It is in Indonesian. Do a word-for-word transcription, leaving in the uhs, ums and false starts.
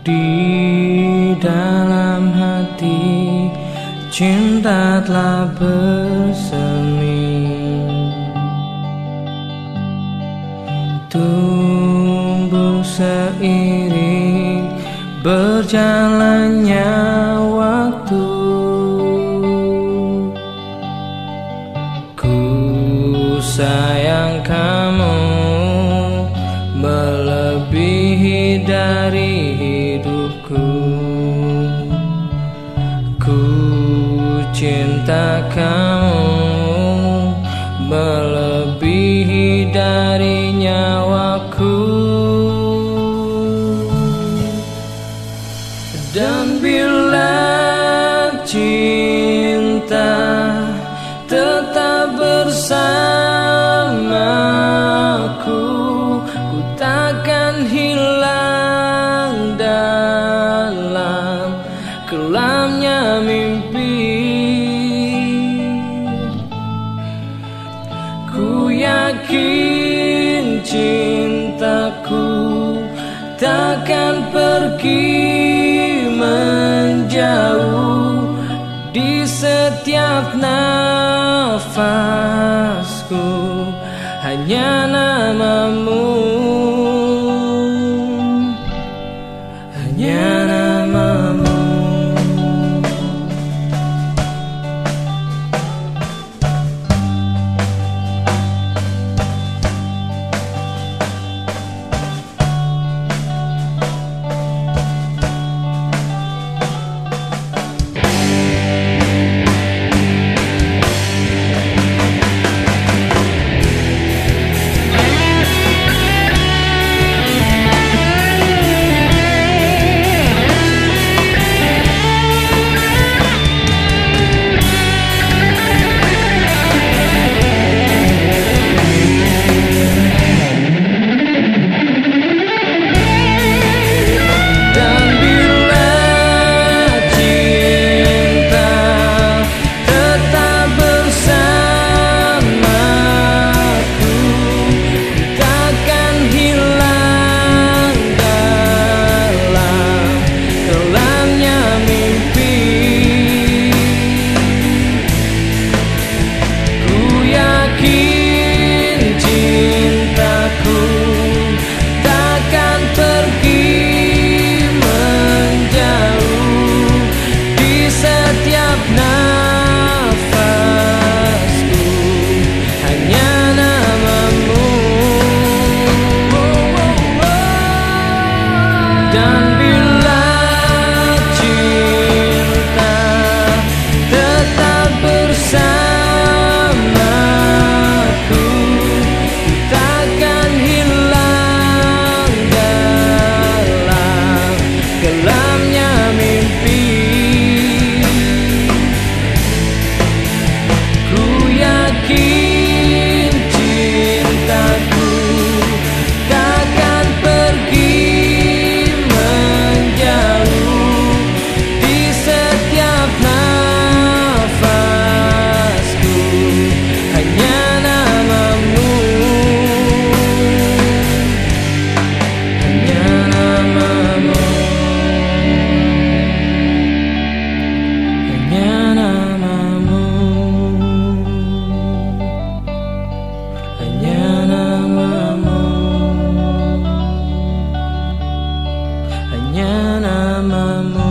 Di dalam hati cinta telah bersemi, tumbuh seiring berjalannya waktu. Ku sayang kamu melebihi dari hidupku. Ku cinta kamu melebihi dari nyawaku. Dan bila cinta tetap bersamaku, ku takkan hilang dalam kelamnya mimpi. Ku yakin cintaku takkan pergi menjauh. Di setiap nafasku hanya namamu, hanya namamu. Dan bila cinta tetap bersamaku, takkan hilang dalam kelamnya mimpi. Ku yakin cintaku takkan pergi namamu.